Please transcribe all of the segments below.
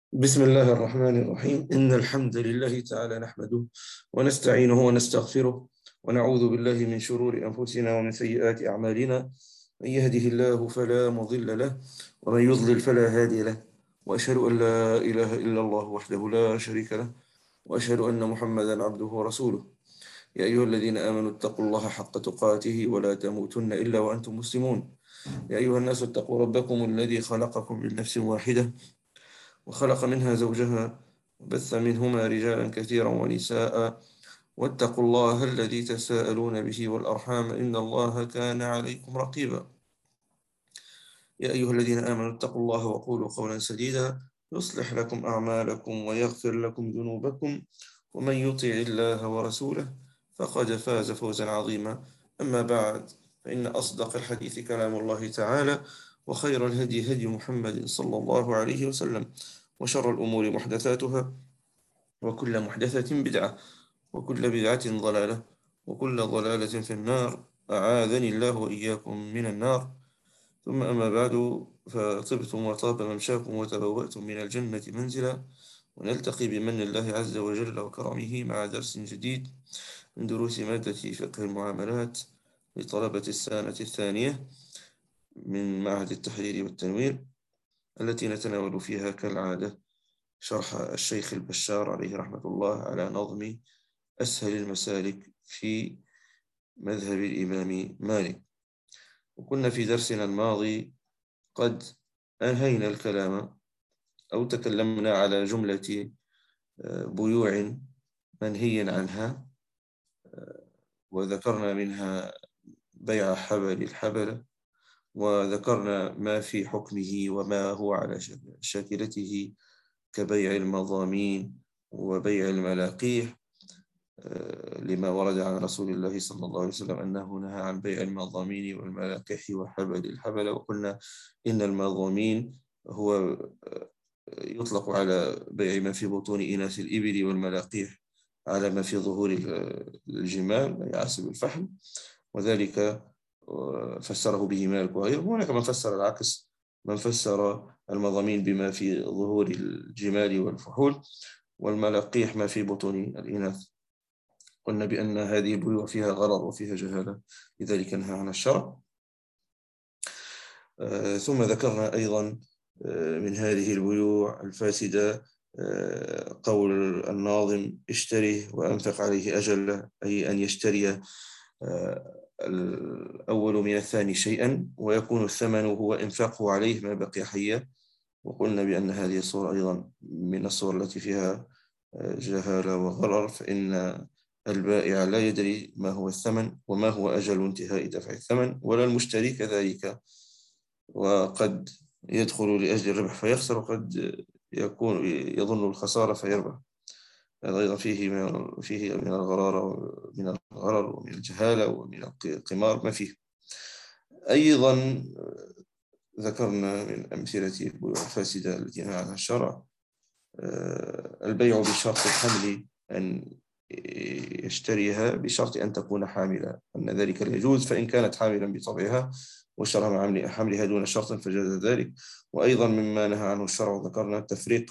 بسم الله الرحمن الرحيم. إن الحمد لله تعالى نحمده ونستعينه ونستغفره ونعوذ بالله من شرور أنفسنا ومن سيئات أعمالنا. من يهده الله فلا مضل له ومن يضلل فلا هادي له، وأشهد أن لا إله إلا الله وحده لا شريك له، وأشهد أن محمدا عبده ورسوله. يا أيها الذين آمنوا اتقوا الله حق تقاته ولا تموتن إلا وأنتم مسلمون. يا أيها الناس اتقوا ربكم الذي خلقكم من نفس واحدة وخلق منها زوجها وبث منهما رجالا كثيرا ونساء، واتقوا الله الذي تساءلون به والأرحام إن الله كان عليكم رقيبا. يا أيها الذين آمنوا اتقوا الله وقولوا قولا سديدا يصلح لكم أعمالكم ويغفر لكم ذنوبكم، ومن يطع الله ورسوله فقد فاز فوزا عظيما. أما بعد، فإن أصدق الحديث كلام الله تعالى، وخير الهدي هدي محمد صلى الله عليه وسلم، وشر الأمور محدثاتها، وكل محدثة بدعة، وكل بدعة ضلالة، وكل ضلالة في النار. أعاذني الله وإياكم من النار. ثم أما بعد، فطبتم وطاب ممشاكم وتبوأتم من الجنة منزلا، ونلتقي بمن الله عز وجل وكرمه مع درس جديد من دروس مادة فقه المعاملات لطلبة السنة الثانية من معهد التحرير والتنوير، التي نتناول فيها كالعادة شرح الشيخ البشار عليه رحمة الله على نظم أسهل المسالك في مذهب الإمام مالك. وكنا في درسنا الماضي قد أنهينا الكلام أو تكلمنا على جملة بيوع منهي عنها، وذكرنا منها بيع حبل الحبل، وذكرنا ما في حكمه وما هو على شاكلته كبيع المضامين وبيع الملاقيح، لما ورد عن رسول الله صلى الله عليه وسلم أنه نهى عن بيع المضامين والملاقيح وحبل الحبل. وقلنا إن المضامين هو يطلق على بيع ما في بطون إناث الإبل، والملاقيح على ما في ظهور الجمال يعصب الفحم، وذلك فسره به مالك وغيره. هناك من فسر العكس، من فسر المضامين بما في ظهور الجمال والفحول، والملاقيح ما في بطون الإناث. قلنا بأن هذه البيوع فيها غرر وفيها جهالة، لذلك نهى عن الشرع. ثم ذكرنا أيضا من هذه البيوع الفاسدة قول الناظم: اشتره وأنفق عليه أجله، أي أن يشتري الأول من الثاني شيئا، ويكون الثمن هو إنفاقه عليه ما بقي حيا. وقلنا بأن هذه الصورة أيضا من الصور التي فيها جهالة وغرر، فإن البائع لا يدري ما هو الثمن وما هو أجل انتهاء دفع الثمن، ولا المشتري كذلك، وقد يدخل لأجل الربح فيخسر، وقد يكون يظن الخسارة فيربح. هذا أيضا فيه من الغرر ومن الجهالة ومن القمار ما فيه. أيضا ذكرنا من أمثلة البيوع الفاسدة التي نهى عنها الشرع البيع بشرط الحمل، أن يشتريها بشرط أن تكون حاملة، أن ذلك لا يجوز، فإن كانت حاملا بطبعها واشتراها مع حملها دون شرط فجاز ذلك. وأيضا مما نهى عنه الشرع ذكرنا تفريق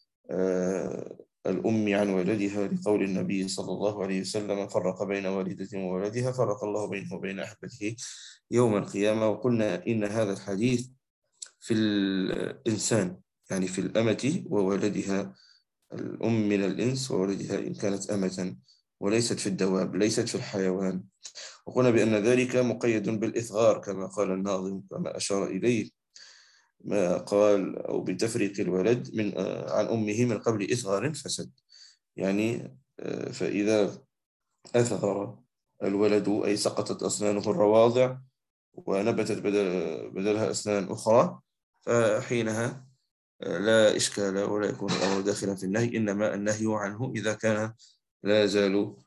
الأم عن ولدها، لقول النبي صلى الله عليه وسلم: فرق بين والدة وولدها فرق الله بينه وبين أحبته يوم القيامة. وقلنا إن هذا الحديث في الإنسان، يعني في الأمة وولدها، الأم من الإنس وولدها إن كانت أمة، وليست في الدواب، ليست في الحيوان. وقلنا بأن ذلك مقيد بالإثغار كما قال الناظم، كما أشار إليه ما قال: أو بتفريق الولد عن أمه من قبل إثغار فسد. يعني فإذا أثغر الولد أي سقطت أسنانه الرواضع ونبتت بدلها أسنان أخرى، فحينها لا إشكال ولا يكون الأمر داخلا في النهي، إنما النهي عنه إذا كان لا يزال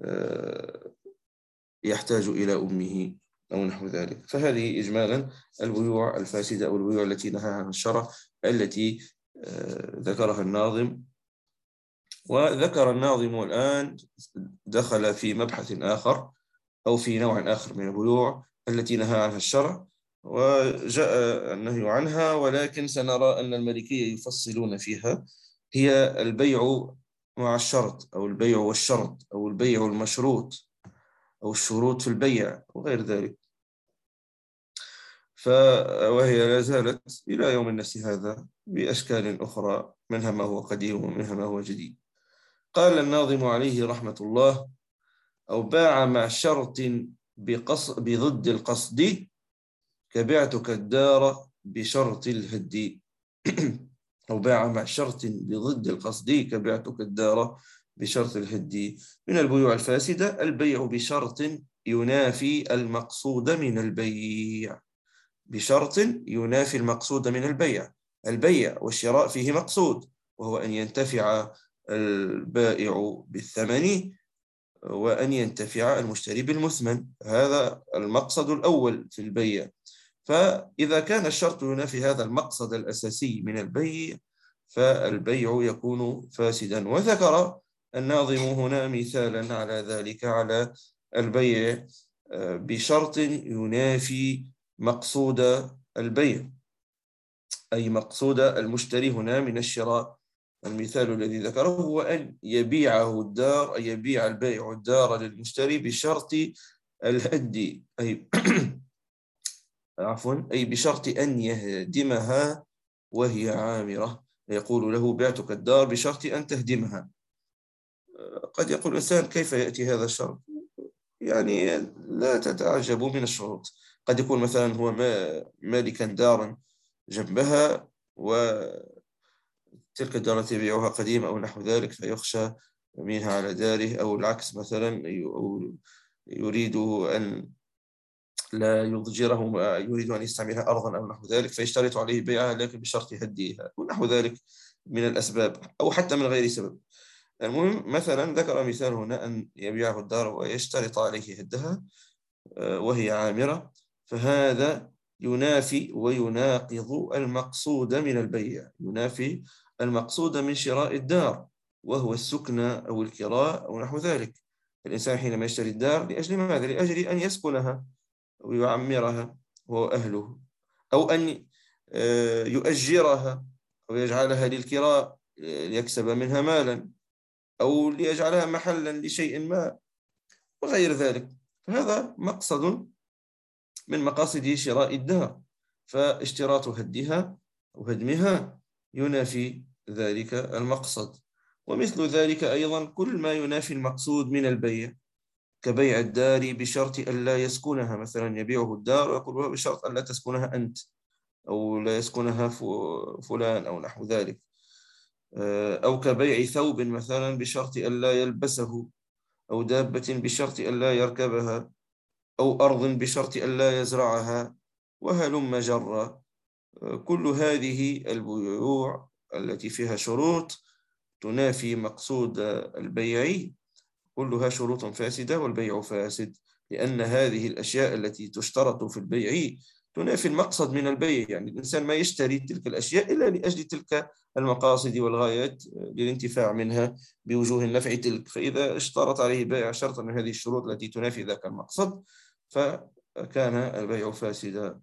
يحتاج إلى أمه أو نحو ذلك. فهذه إجمالا البيوع الفاسدة أو البيوع التي نهى عنها الشرع، التي ذكرها الناظم. وذكر الناظم الآن دخل في مبحث آخر أو في نوع آخر من البيوع التي نهى عنها الشرع، وجاء النهي عنها، ولكن سنرى أن المالكية يفصلون فيها. هي البيع مع الشرط، أو البيع والشرط، أو البيع المشروط، أو الشروط في البيع وغير ذلك. وهي لا زالت إلى يوم الناس هذا بأشكال أخرى، منها ما هو قديم ومنها ما هو جديد. قال الناظم عليه رحمة الله: أو باع مع شرط بضد القصد، كبعتك الدار بشرط الهد. أو باع مع شرط بضد القصد، كبعتك الدار بشرط الهد. من البيوع الفاسدة البيع بشرط ينافي المقصود من البيع، بشرط ينافي المقصود من البيع. البيع والشراء فيه مقصود، وهو أن ينتفع البائع بالثمن، وأن ينتفع المشتري بالمثمن. هذا المقصد الأول في البيع. فإذا كان الشرط ينافي هذا المقصد الأساسي من البيع، فالبيع يكون فاسدا. وذكر الناظم هنا مثالا على ذلك، على البيع بشرط ينافي مقصود البيع، أي مقصود المشتري هنا من الشراء. المثال الذي ذكره هو أن يبيعه الدار، أي يبيع البائع الدار للمشتري بشرط الهد، أي عفوا، أي بشرط أن يهدمها وهي عامرة. يقول له: بعتك الدار بشرط أن تهدمها. قد يقول الإنسان: كيف يأتي هذا الشرط؟ يعني لا تتعجبوا من الشروط. قد يكون مثلا هو مالكا دارا جنبها، وتلك الدار التي يبيعها قديمة أو نحو ذلك، فيخشى منها على داره، أو العكس مثلا، أو يريد أن لا يضجره، يريد أن يستعملها أرضا أو نحو ذلك، فيشترط عليه بيعها لكن بشرط هديها ونحو ذلك من الأسباب، أو حتى من غير سبب. المهم، مثلا ذكر مثال هنا أن يبيعه الدار ويشترط عليه هدها وهي عامرة، فهذا ينافي ويناقض المقصود من البيع، ينافي المقصود من شراء الدار، وهو السكن أو الكراء أو نحو ذلك. الإنسان حينما يشتري الدار لأجل ماذا؟ لأجل أن يسكنها ويعمرها هو أهله، أو أن يؤجرها أو يجعلها للكراء ليكسب منها مالا، أو ليجعلها محلا لشيء ما وغير ذلك. فهذا مقصد من مقاصد شراء الدار، فاشتراط هدها أو هدمها ينافي ذلك المقصد. ومثل ذلك أيضا كل ما ينافي المقصود من البيع، كبيع الدار بشرط أن لا يسكنها. مثلا يبيعه الدار ويقول بشرط أن لا تسكنها أنت، أو لا يسكنها فلان أو نحو ذلك. أو كبيع ثوب مثلا بشرط أن لا يلبسه، أو دابة بشرط أن لا يركبها، أو أرض بشرط أن لا يزرعها، وهلم جرا. كل هذه البيوع التي فيها شروط تنافي مقصود البيع كلها شروط فاسدة، والبيع فاسد، لأن هذه الأشياء التي تشترط في البيع تنافي المقصد من البيع. يعني الإنسان ما يشتري تلك الأشياء إلا لأجل تلك المقاصد والغايات، للانتفاع منها بوجوه النفع تلك. فإذا اشترط عليه بائع شرطا من هذه الشروط التي تنافي ذاك المقصد، فكان البيع فاسدا.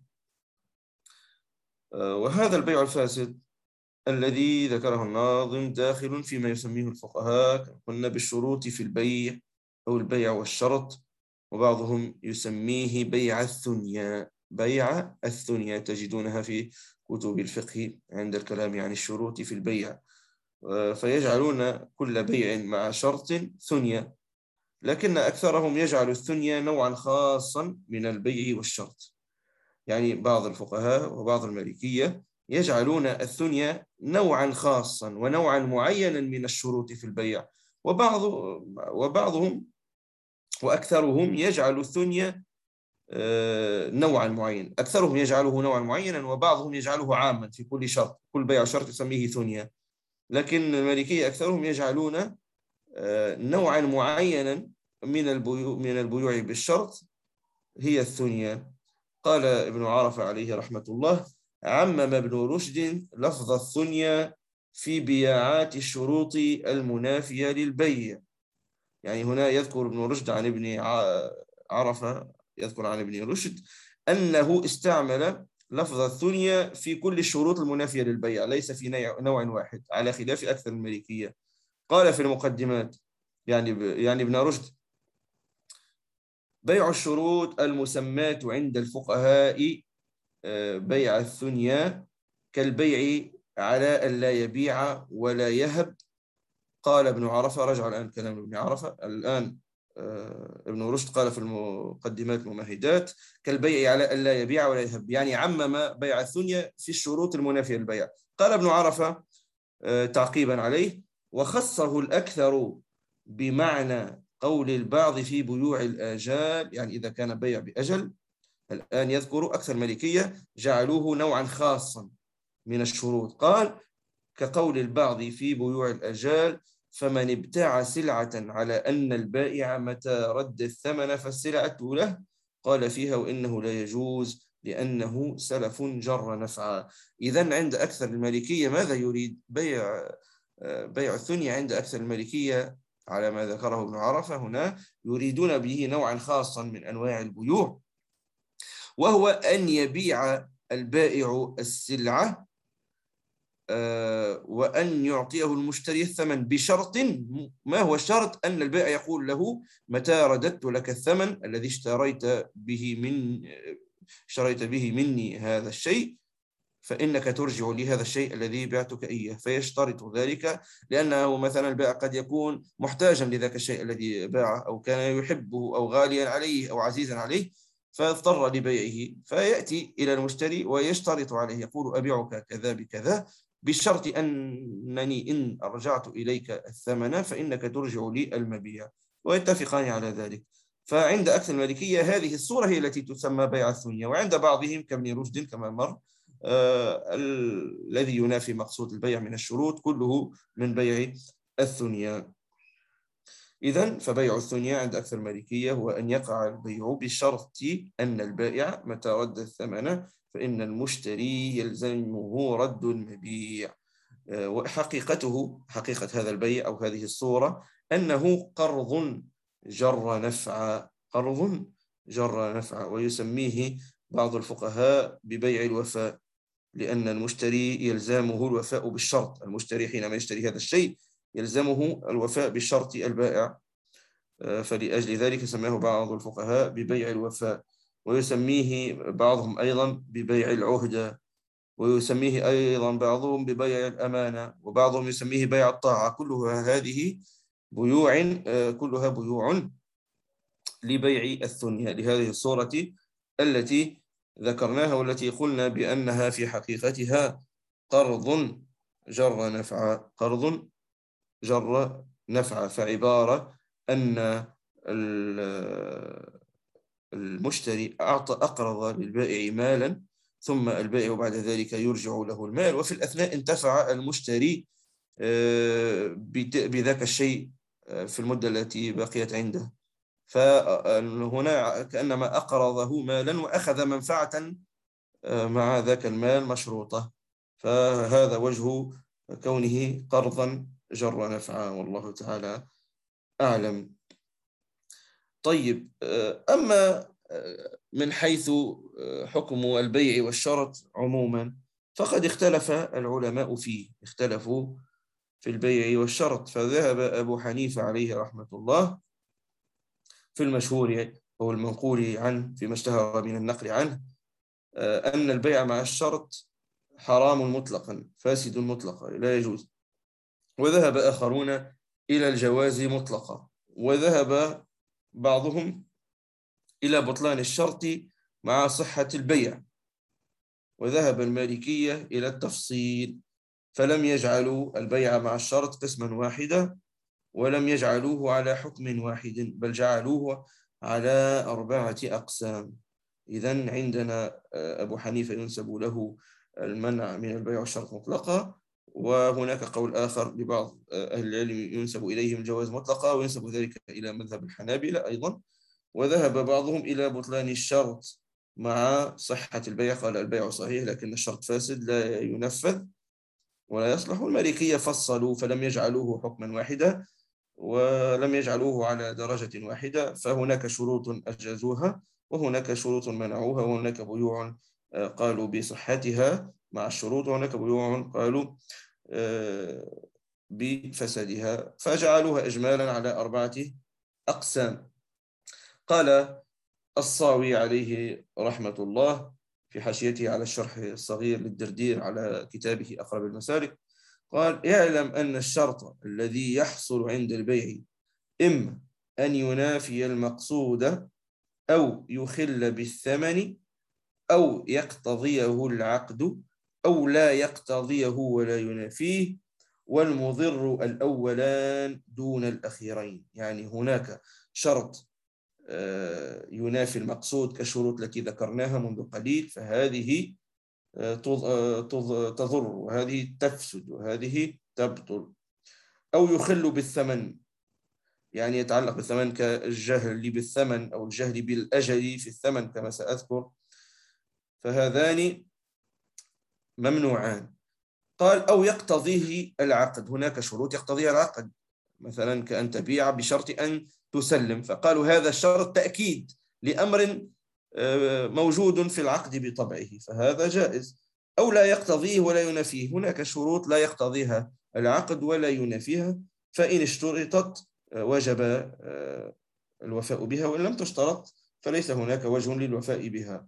وهذا البيع الفاسد الذي ذكره الناظم داخل فيما يسميه الفقهاء قلنا بالشروط في البيع أو البيع والشرط، وبعضهم يسميه بيع الثنيا. بيع الثنيا تجدونها في كتب الفقه عند الكلام عن الشروط في البيع، فيجعلون كل بيع مع شرط ثنيا، لكن أكثرهم يجعل الثنيا نوعا خاصا من البيع والشرط. يعني بعض الفقهاء وبعض المالكية يجعلون الثنيا نوعا خاصا ونوعا معينا من الشروط في البيع، وبعضهم وأكثرهم يجعل الثنيا نوعا معين. أكثرهم يجعله نوعا معينا، وبعضهم يجعله عاما في كل شرط، كل بيع شرط يسميه ثنيا. لكن المالكية أكثرهم يجعلون نوعا معينا من البيوع بالشرط هي الثنيا. قال ابن عرفة عليه رحمة الله: عمم ابن رشد لفظ الثنيا في بياعات الشروط المنافية للبيع. يعني هنا يذكر ابن رشد عن ابن عرفة، يذكر عن ابن رشد أنه استعمل لفظ الثنية في كل الشروط المنافية للبيع، ليس في نوع واحد، على خلاف أكثر المالكية. قال في المقدمات يعني ابن رشد: بيع الشروط المسماة عند الفقهاء بيع الثنيا كالبيع على أن لا يبيع ولا يهب. قال ابن عرفة، رجع الآن كلام ابن عرفة، الآن ابن رشد قال في المقدمات الممهدات: كالبيع على أن لا يبيع ولا يهب، يعني عمم بيع الثنيا في الشروط المنافية للبيع. قال ابن عرفة تعقيبا عليه: وخصه الأكثر بمعنى قول البعض في بيوع الآجال، يعني إذا كان بيع بأجل. الآن يذكر أكثر مالكية جعلوه نوعا خاصا من الشروط. قال: كقول البعض في بيوع الآجال: فمن ابتاع سلعة على أن البائع متى رد الثمن فالسلعة له، قال فيها: وإنه لا يجوز لأنه سلف جر نفعا. إذن عند أكثر المالكية ماذا يريد؟ بيع الثنيا عند أكثر المالكية على ما ذكره ابن عرفة هنا يريدون به نوعا خاصا من أنواع البيوع، وهو أن يبيع البائع السلعة وأن يعطيه المشتري الثمن بشرط. ما هو الشرط؟ أن البائع يقول له: متى رددت لك الثمن الذي اشتريت به مني هذا الشيء فإنك ترجع لي هذا الشيء الذي بعتك إياه. فيشترط ذلك لأنه مثلا البائع قد يكون محتاجا لذاك الشيء الذي باعه، أو كان يحبه أو غاليا عليه أو عزيزا عليه فاضطر لبيعه، فيأتي إلى المشتري ويشترط عليه، يقول: أبيعك كذا بكذا بشرط أنني إن رجعت إليك الثمن فإنك ترجع لي المبيع، ويتفقان على ذلك. فعند أكثر المالكية هذه الصورة هي التي تسمى بيع الثنيا، وعند بعضهم كابن رشد كما مر الذي ينافي مقصود البيع من الشروط كله من بيع الثنيا. إذن فبيع الثنيا عند أكثر المالكية هو أن يقع البيع بشرط أن البائع متى رد الثمن فإن المشتري يلزمه رد المبيع. وحقيقته، حقيقة هذا البيع أو هذه الصورة، أنه قرض جر نفع، قرض جر نفع، ويسميه بعض الفقهاء ببيع الوفاء، لأن المشتري يلزمه الوفاء بالشرط. المشتري حينما يشتري هذا الشيء يلزمه الوفاء بالشرط البائع، فلأجل ذلك سماه بعض الفقهاء ببيع الوفاء، ويسميه بعضهم أيضا ببيع العهدة، ويسميه أيضا بعضهم ببيع الأمانة، وبعضهم يسميه بيع الطاعة. كلها هذه بيوع، كلها بيوع لبيع الثنيا لهذه الصورة التي ذكرناها، والتي قلنا بأنها في حقيقتها قرض جر نفع، قرض جر نفع. فعبارة أن المشتري أقرض للبائع مالا، ثم البائع بعد ذلك يرجع له المال، وفي الأثناء انتفع المشتري بذاك الشيء في المدة التي بقيت عنده. فهنا كأنما أقرضه مالا وأخذ منفعة مع ذاك المال مشروطة، فهذا وجه كونه قرضا جر نفعا، والله تعالى أعلم. طيب، أما من حيث حكم البيع والشرط عموما فقد اختلف العلماء فيه، اختلفوا في البيع والشرط. فذهب أبو حنيفة عليه رحمة الله في المشهور أو المنقول عنه فيما اشتهر من النقل عنه أن البيع مع الشرط حرام مطلقا، فاسد مطلقا، لا يجوز. وذهب آخرون إلى الجواز مطلقا، وذهب بعضهم إلى بطلان الشرط مع صحة البيع، وذهب المالكية إلى التفصيل، فلم يجعلوا البيع مع الشرط قسما واحدا، ولم يجعلوه على حكم واحد، بل جعلوه على 4 أقسام. إذن عندنا أبو حنيفة ينسب له المنع من البيع والشرط مطلقا، وهناك قول آخر لبعض أهل العلم ينسب إليهم الجواز مطلقا، وينسب ذلك إلى مذهب الحنابلة أيضا. وذهب بعضهم إلى بطلان الشرط مع صحة البيع، قال البيع صحيح لكن الشرط فاسد لا ينفذ ولا يصلح. المالكية فصلوا فلم يجعلوه حكما واحدا، ولم يجعلوه على درجة واحدة، فهناك شروط أجازوها وهناك شروط منعوها، وهناك بيوع قالوا بصحتها مع الشروط، وهناك بيوع قالوا بفسادها، فجعلوها إجمالا على 4 أقسام. قال الصاوي عليه رحمة الله في حاشيته على الشرح الصغير للدردير على كتابه أقرب المسالك، قال: اعلم أن الشرط الذي يحصل عند البيع إما أن ينافي المقصود أو يخل بالثمن أو يقتضيه العقد أو لا يقتضيه ولا ينافيه، والمضر الأولان دون الأخيرين. يعني هناك شرط ينافي المقصود كالشروط التي ذكرناها منذ قليل، فهذه تضر، وهذه تفسد، وهذه تبطل. أو يخل بالثمن، يعني يتعلق بالثمن كالجهل بالثمن أو الجهل بالأجل في الثمن كما سأذكر، فهذان ممنوعان. قال: أو يقتضيه العقد، هناك شروط يقتضيها العقد، مثلا كأن تبيع بشرط أن تسلم، فقالوا هذا الشرط تأكيد لأمر موجود في العقد بطبعه، فهذا جائز. أو لا يقتضيه ولا ينافيه، هناك شروط لا يقتضيها العقد ولا ينافيها، فإن اشترطت وجب الوفاء بها، وإن لم تشترط فليس هناك وجه للوفاء بها.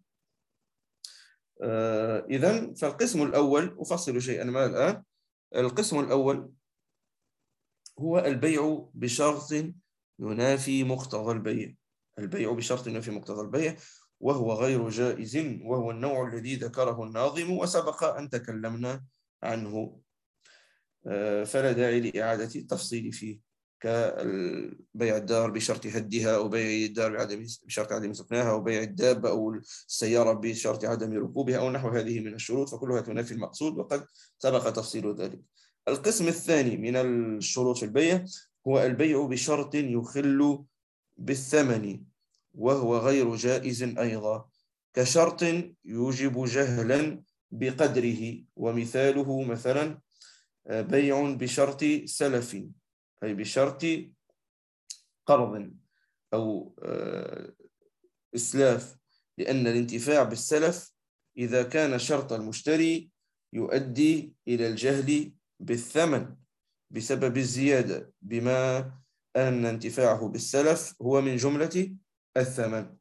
إذن فالقسم الأول أفصل شيئا ما الآن. القسم الأول هو البيع بشرط ينافي مقتضى البيع، البيع بشرط ينافي مقتضى البيع، وهو غير جائز، وهو النوع الذي ذكره الناظم وسبق أن تكلمنا عنه، فلا داعي لإعادة التفصيل فيه، كبيع الدار بشرط هدها، أو بيع الدار بشرط عدم سكنها، أو بيع الدابة أو السيارة بشرط عدم ركوبها، أو نحو هذه من الشروط، فكلها تنافي المقصود، وقد سبق تفصيل ذلك. القسم الثاني من الشروط في البيع هو البيع بشرط يخل بالثمن، وهو غير جائز أيضا، كشرط يوجب جهلا بقدره، ومثاله مثلا بيع بشرط سلف، أي بشرط قرض أو إسلاف، لأن الانتفاع بالسلف إذا كان شرط المشتري يؤدي إلى الجهل بالثمن بسبب الزيادة، بما أن انتفاعه بالسلف هو من جملة الثمن،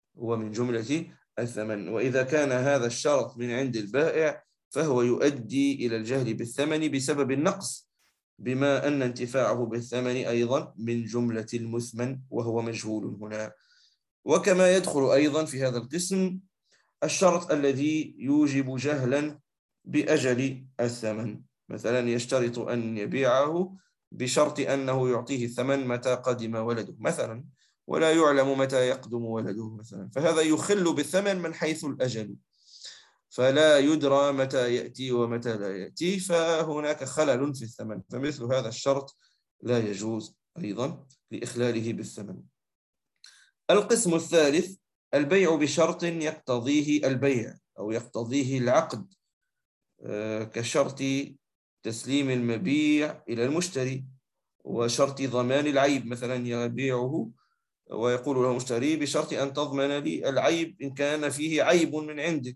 وإذا كان هذا الشرط من عند البائع فهو يؤدي إلى الجهل بالثمن بسبب النقص، بما أن انتفاعه بالثمن أيضا من جملة المثمن وهو مجهول هنا. وكما يدخل أيضا في هذا القسم الشرط الذي يوجب جهلا بأجل الثمن، مثلا يشترط أن يبيعه بشرط أنه يعطيه الثمن متى قدم ولده مثلا، ولا يعلم متى يقدم ولده مثلا، فهذا يخل بالثمن من حيث الأجل، فلا يدرى متى يأتي ومتى لا يأتي، فهناك خلل في الثمن، فمثل هذا الشرط لا يجوز أيضا لإخلاله بالثمن. القسم الثالث البيع بشرط يقتضيه البيع أو يقتضيه العقد، كشرط تسليم المبيع إلى المشتري، وشرط ضمان العيب، مثلا يبيعه ويقول له المشتري بشرط أن تضمن لي العيب إن كان فيه عيب من عندك،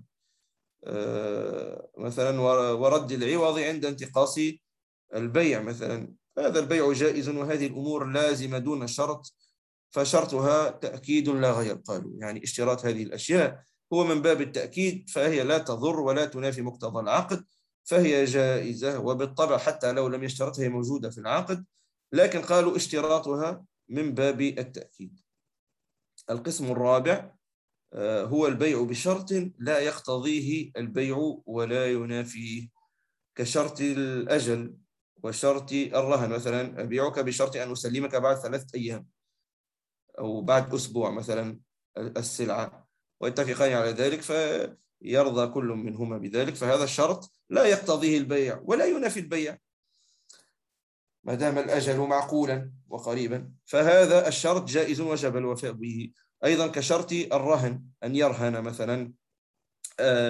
مثلا ورد العوض عند انتقاص البيع مثلا، هذا البيع جائز، وهذه الأمور لازمة دون شرط، فشرطها تأكيد لا غير. قالوا يعني اشتراط هذه الأشياء هو من باب التأكيد، فهي لا تضر ولا تنافي مقتضى العقد، فهي جائزة، وبالطبع حتى لو لم يشترطها هي موجودة في العقد، لكن قالوا اشتراطها من باب التأكيد. القسم الرابع هو البيع بشرط لا يقتضيه البيع ولا ينافيه، كشرط الأجل وشرط الرهن، مثلا أبيعك بشرط أن أسلمك بعد 3 أيام أو بعد أسبوع مثلا السلعة، ويتفقان على ذلك فيرضى كل منهما بذلك، فهذا الشرط لا يقتضيه البيع ولا ينافي البيع ما دام الأجل معقولا وقريبا، فهذا الشرط جائز وجب الوفاء به. أيضا كشرط الرهن، أن يرهن مثلا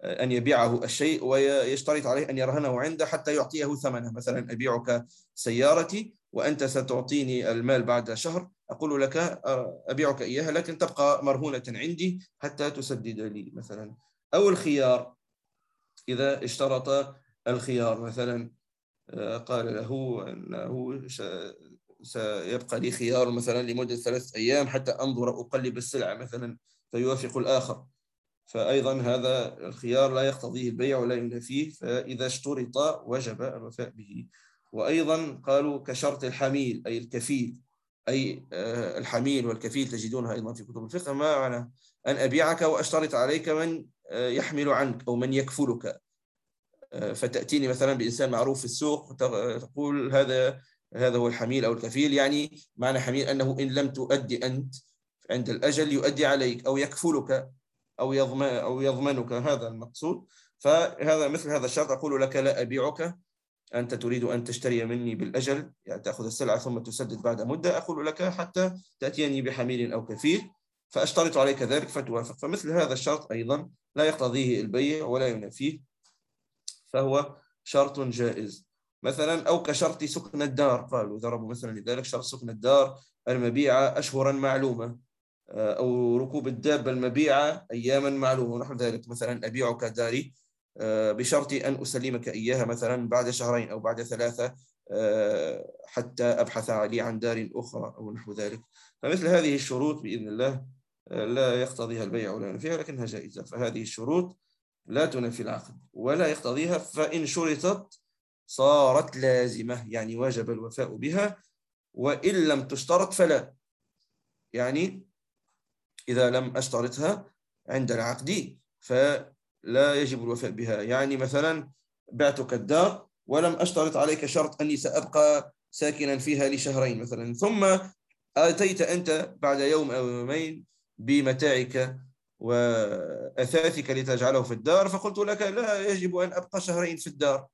أن يبيعه الشيء ويشترط عليه أن يرهنه عنده حتى يعطيه ثمنه. مثلا أبيعك سيارتي وأنت ستعطيني المال بعد شهر، أقول لك أبيعك إياها لكن تبقى مرهونة عندي حتى تسدد لي مثلا. أو الخيار، إذا اشترط الخيار مثلا، قال له أنه سيبقى لي خيار مثلا لمدة 3 أيام حتى أنظر أقلب السلعة مثلا، فيوافق الآخر، فأيضا هذا الخيار لا يقتضيه البيع ولا ينافيه، فإذا اشترط وجب الوفاء به. وأيضا قالوا كشرط الحميل أي الكفيل، أي الحميل والكفيل تجدونها أيضا في كتب الفقه. ما معنى أن أبيعك وأشترط عليك من يحمل عنك أو من يكفلك، فتأتيني مثلا بإنسان معروف في السوق تقول هذا هو الحميل أو الكفيل. يعني معنى حميل أنه إن لم تؤدي أنت عند الأجل يؤدي عليك أو يكفلك أو يضمنك، هذا المقصود. فهذا مثل هذا الشرط أقول لك لا أبيعك، أنت تريد أن تشتري مني بالأجل، يعني تأخذ السلعة ثم تسدد بعد مدة، أقول لك حتى تأتيني بحميل أو كفيل، فأشترط عليك ذلك فتوافق. فمثل هذا الشرط أيضا لا يقتضيه البيع ولا ينافيه، فهو شرط جائز مثلا. أو كشرط سكن الدار، قالوا ضربوا مثلا لذلك شرط سكن الدار المبيعة أشهرا معلومة، أو ركوب الدابة المبيعة أياما معلومة ونحو ذلك. مثلا أبيعك داري بشرط أن أسلمك إياها مثلا بعد 2 أو بعد 3 حتى أبحث لي عن دار أخرى أو نحو ذلك. فمثل هذه الشروط بإذن الله لا يقتضيها البيع ولا ينفيها لكنها جائزة. فهذه الشروط لا تنفي العقد ولا يقتضيها، فإن شرطت صارت لازمة يعني وجب الوفاء بها، وإن لم تشترط فلا. يعني إذا لم أشترطها عند العقد فلا يجب الوفاء بها. يعني مثلا بعتك الدار ولم أشترط عليك شرط أني سأبقى ساكنا فيها ل2 مثلا، ثم أتيت أنت بعد يوم أو يومين بمتاعك وأثاثك لتجعله في الدار، فقلت لك لا يجب أن أبقى 2 في الدار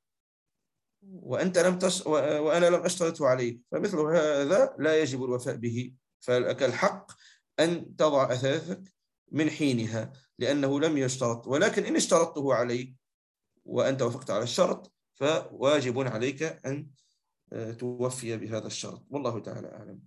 وأنت وأنا لم أشترطه عليك، فمثل هذا لا يجب الوفاء به. فلك الحق أن تضع أثاثك من حينها لأنه لم يشترط، ولكن إن اشترطته عليك وأنت وافقت على الشرط فواجب عليك أن توفي بهذا الشرط، والله تعالى أعلم.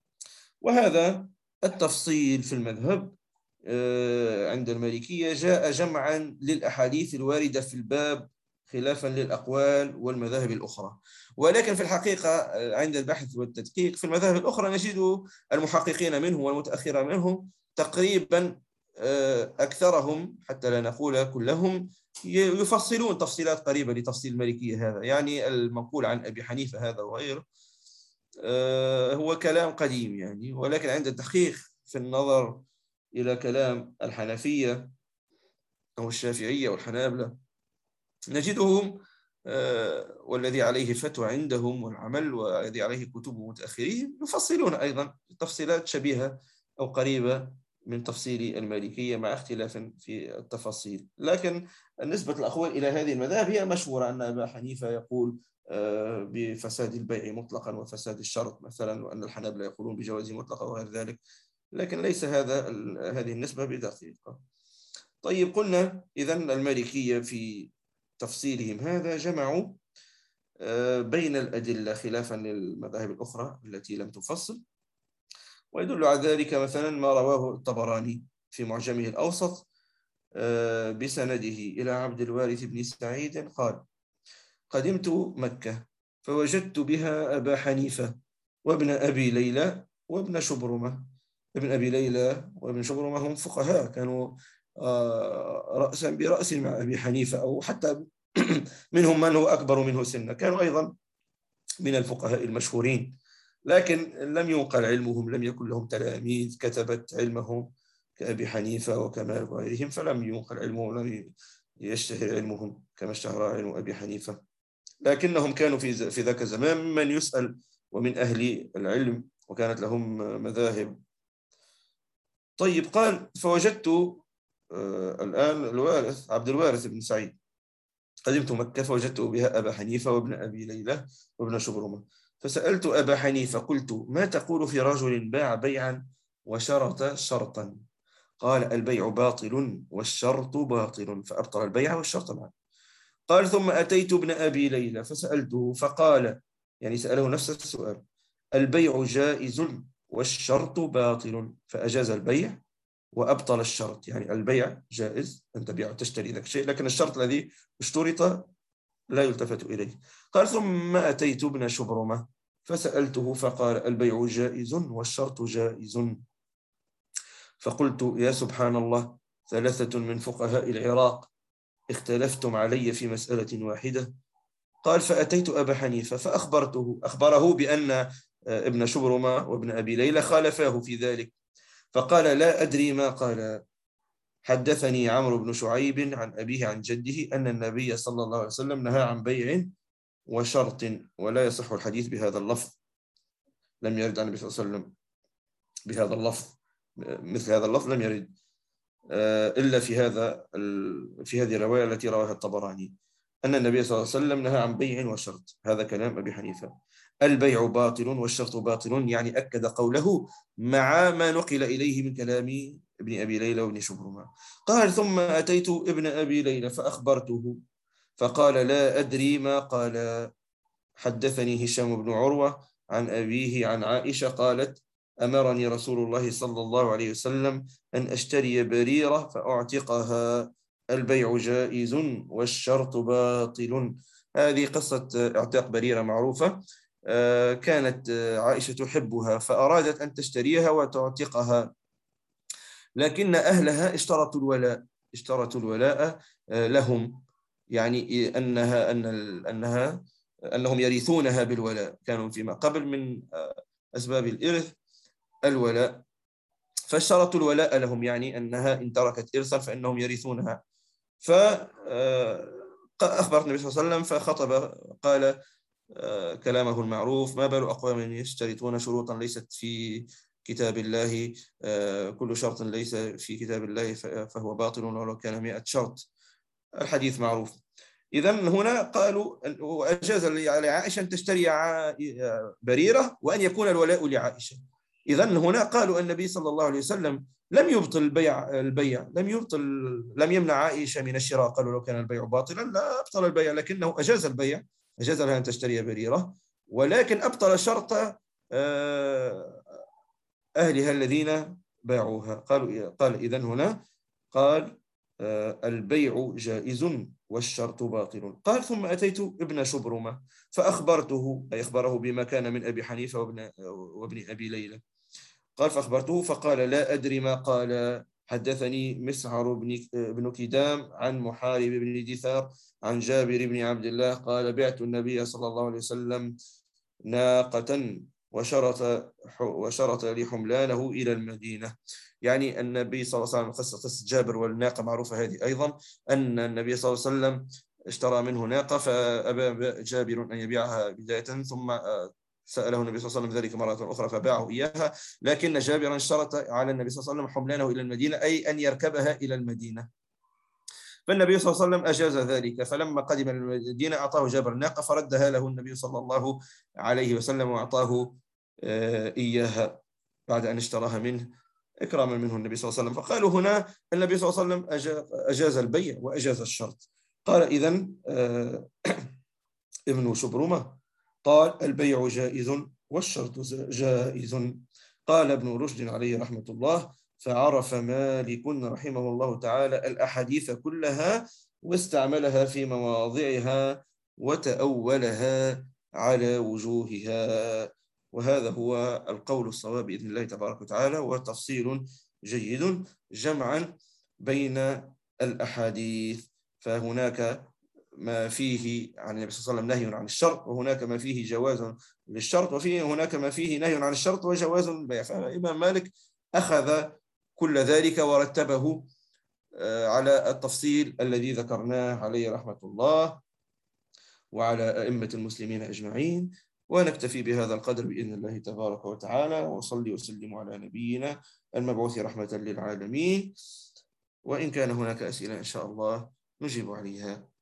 وهذا التفصيل في المذهب عند المالكية جاء جمعا للأحاديث الواردة في الباب خلافا للأقوال والمذاهب الأخرى. ولكن في الحقيقة عند البحث والتدقيق في المذاهب الأخرى نجد المحققين منهم والمتأخرين منهم تقريبا أكثرهم حتى لا نقول كلهم يفصلون تفصيلات قريبة لتفصيل المالكية هذا. يعني المنقول عن أبي حنيفة هذا وغيره هو كلام قديم يعني، ولكن عند التحقيق في النظر إلى كلام الحنفية أو الشافعية والحنابلة نجدهم والذي عليه فتوى عندهم والعمل والذي عليه كتب متأخرين يفصلون أيضا تفصيلات شبيهة أو قريبة من تفصيل المالكية مع اختلاف في التفاصيل. لكن نسبة الأقوال إلى هذه المذاهب هي مشهورة، أن أبا حنيفة يقول بفساد البيع مطلقا وفساد الشرط مثلا، وأن الحنابلة يقولون بجوازه مطلقا وغير ذلك، لكن ليس هذه النسبة بدقيقة. طيب قلنا إذن المالكية في تفصيلهم هذا جمعوا بين الأدلة خلافا للمذاهب الأخرى التي لم تفصل. ويدل على ذلك مثلا ما رواه الطبراني في معجمه الأوسط بسنده إلى عبد الوارث بن سعيد قال: قدمت مكة فوجدت بها أبا حنيفة وابن أبي ليلى وابن شبرمة. ابن أبي ليلى وابن شبرمة هم فقهاء كانوا رأسا برأس مع أبي حنيفة، أو حتى منهم من هو أكبر منه سنا، كانوا أيضا من الفقهاء المشهورين، لكن لم ينقل علمهم، لم يكن لهم تلاميذ كتبت علمهم كأبي حنيفة وكمالك وغيرهم، فلم ينقل علمهم، لم يشتهر علمهم كما اشتهر علم أبي حنيفة، لكنهم كانوا في ذاك الزمان من يسأل ومن أهل العلم وكانت لهم مذاهب. طيب قال: فوجدت الآن الوارث عبد الوارث بن سعيد: قدمت مكة فوجدت بها أبا حنيفة وابن أبي ليلى وابن شبرمة، فسألت أبا حنيفة قلت: ما تقول في رجل باع بيعا وشرط شرطا؟ قال البيع باطل والشرط باطل، فأبطل البيع والشرط معا. قال ثم أتيت ابن أبي ليلى فسألته فقال، يعني سأله نفس السؤال، البيع جائز والشرط باطل، فأجاز البيع وأبطل الشرط. يعني البيع جائز، أن تبيع وتشتري ذاك الشيء، لكن الشرط الذي اشترط لا يلتفت إليه. قال ثم أتيت ابن شبرمة فسألته فقال البيع جائز والشرط جائز. فقلت يا سبحان الله، ثلاثة من فقهاء العراق اختلفتم علي في مسألة واحدة. قال فأتيت أبا حنيفة أخبره بأن ابن شبرمة وابن أبي ليلى خالفاه في ذلك، فقال لا أدري ما قال. حدثني عمرو بن شعيب عن أبيه عن جده أن النبي صلى الله عليه وسلم نهى عن بيع وشرط، ولا يصح الحديث بهذا اللفظ، لم يرد عن النبي صلى الله عليه وسلم بهذا اللفظ، مثل هذا اللفظ لم يرد إلا في هذه الرواية التي رواها الطبراني، أن النبي صلى الله عليه وسلم نهى عن بيع وشرط. هذا كلام أبي حنيفة. البيع باطل والشرط باطل، يعني أكد قوله مع ما نقل إليه من كلام ابن أبي ليلى وابن شبرمة. قال ثم أتيت ابن أبي ليلى فأخبرته فقال لا أدري ما قال. حدثني هشام بن عروة عن أبيه عن عائشة قالت أمرني رسول الله صلى الله عليه وسلم أن أشتري بريرة فأعتقها، البيع جائز والشرط باطل. هذه قصة اعتاق بريرة معروفة. كانت عائشة تحبها فأرادت أن تشتريها وتعتقها، لكن أهلها اشترطوا الولاء لهم، يعني أنهم يرثونها بالولاء، كانوا فيما قبل من أسباب الإرث الولاء، فاشترطوا الولاء لهم، يعني أنها إن تركت إرثا فإنهم يرثونها. فأخبرت النبي صلى الله عليه وسلم فخطب، قال كلامه المعروف ما بال أقوام يشترطون شروطا ليست في كتاب الله، كل شرط ليس في كتاب الله فهو باطل ولو كان 100 شرط. الحديث معروف. إذن هنا قالوا وأجاز لعائشة أن تشتري بريرة وأن يكون الولاء لعائشة. إذن هنا قالوا النبي صلى الله عليه وسلم لم يبطل البيع لم يمنع عائشة من الشراء. قالوا لو كان البيع باطلا لا أبطل البيع، لكنه أجاز البيع، أجاز لها أن تشتري بريرة، ولكن أبطل شرط أهلها الذين باعوها. قال إذن هنا قال البيع جائز والشرط باطل. قال ثم أتيت ابن شبرمة فأخبرته، أي أخبره بما كان من أبي حنيفة وابن أبي ليلى. قال فأخبرته فقال لا أدري ما قال. حدثني مسعر بن كدام عن محارب بن دثار عن جابر بن عبد الله قال بعت النبي صلى الله عليه وسلم ناقة وشرط لي حملانه إلى المدينة. يعني النبي صلى الله عليه وسلم، قصة جابر والناقة معروفة هذه أيضا، أن النبي صلى الله عليه وسلم اشترى منه ناقة فأبى جابر أن يبيعها بداية، ثم سأله النبي صلى الله عليه وسلم ذلك مرة أخرى فباعه إياها، لكن جابرا اشترط على النبي صلى الله عليه وسلم حملانه إلى المدينة، أي أن يركبها إلى المدينة. فالنبي صلى الله عليه وسلم أجاز ذلك، فلما قدم المدينة أعطاه جابر الناقة فردها له النبي صلى الله عليه وسلم وأعطاه إياها بعد أن اشتراها منه إكراما منه النبي صلى الله عليه وسلم. فقالوا هنا النبي صلى الله عليه وسلم أجاز البيع وأجاز الشرط. قال إذن ابن شبرمة قال البيع جائز والشرط جائز. قال ابن رشد عليه رحمة الله فعرف مالك رحمه الله تعالى الأحاديث كلها واستعملها في مواضعها وتأولها على وجوهها، وهذا هو القول الصواب بإذن الله تبارك وتعالى، وتفصيل جيد جمعا بين الأحاديث. فهناك ما فيه عن النبي صلى الله عليه وسلم نهي عن الشرط، وهناك ما فيه جواز للشرط، هناك ما فيه نهي عن الشرط وجواز للبيع. فالإمام مالك أخذ كل ذلك ورتبه على التفصيل الذي ذكرناه عليه رحمة الله وعلى أئمة المسلمين أجمعين. ونكتفي بهذا القدر بإذن الله تبارك وتعالى، وصلي وسلم على نبينا المبعوث رحمة للعالمين. وإن كان هناك أسئلة إن شاء الله نجيب عليها.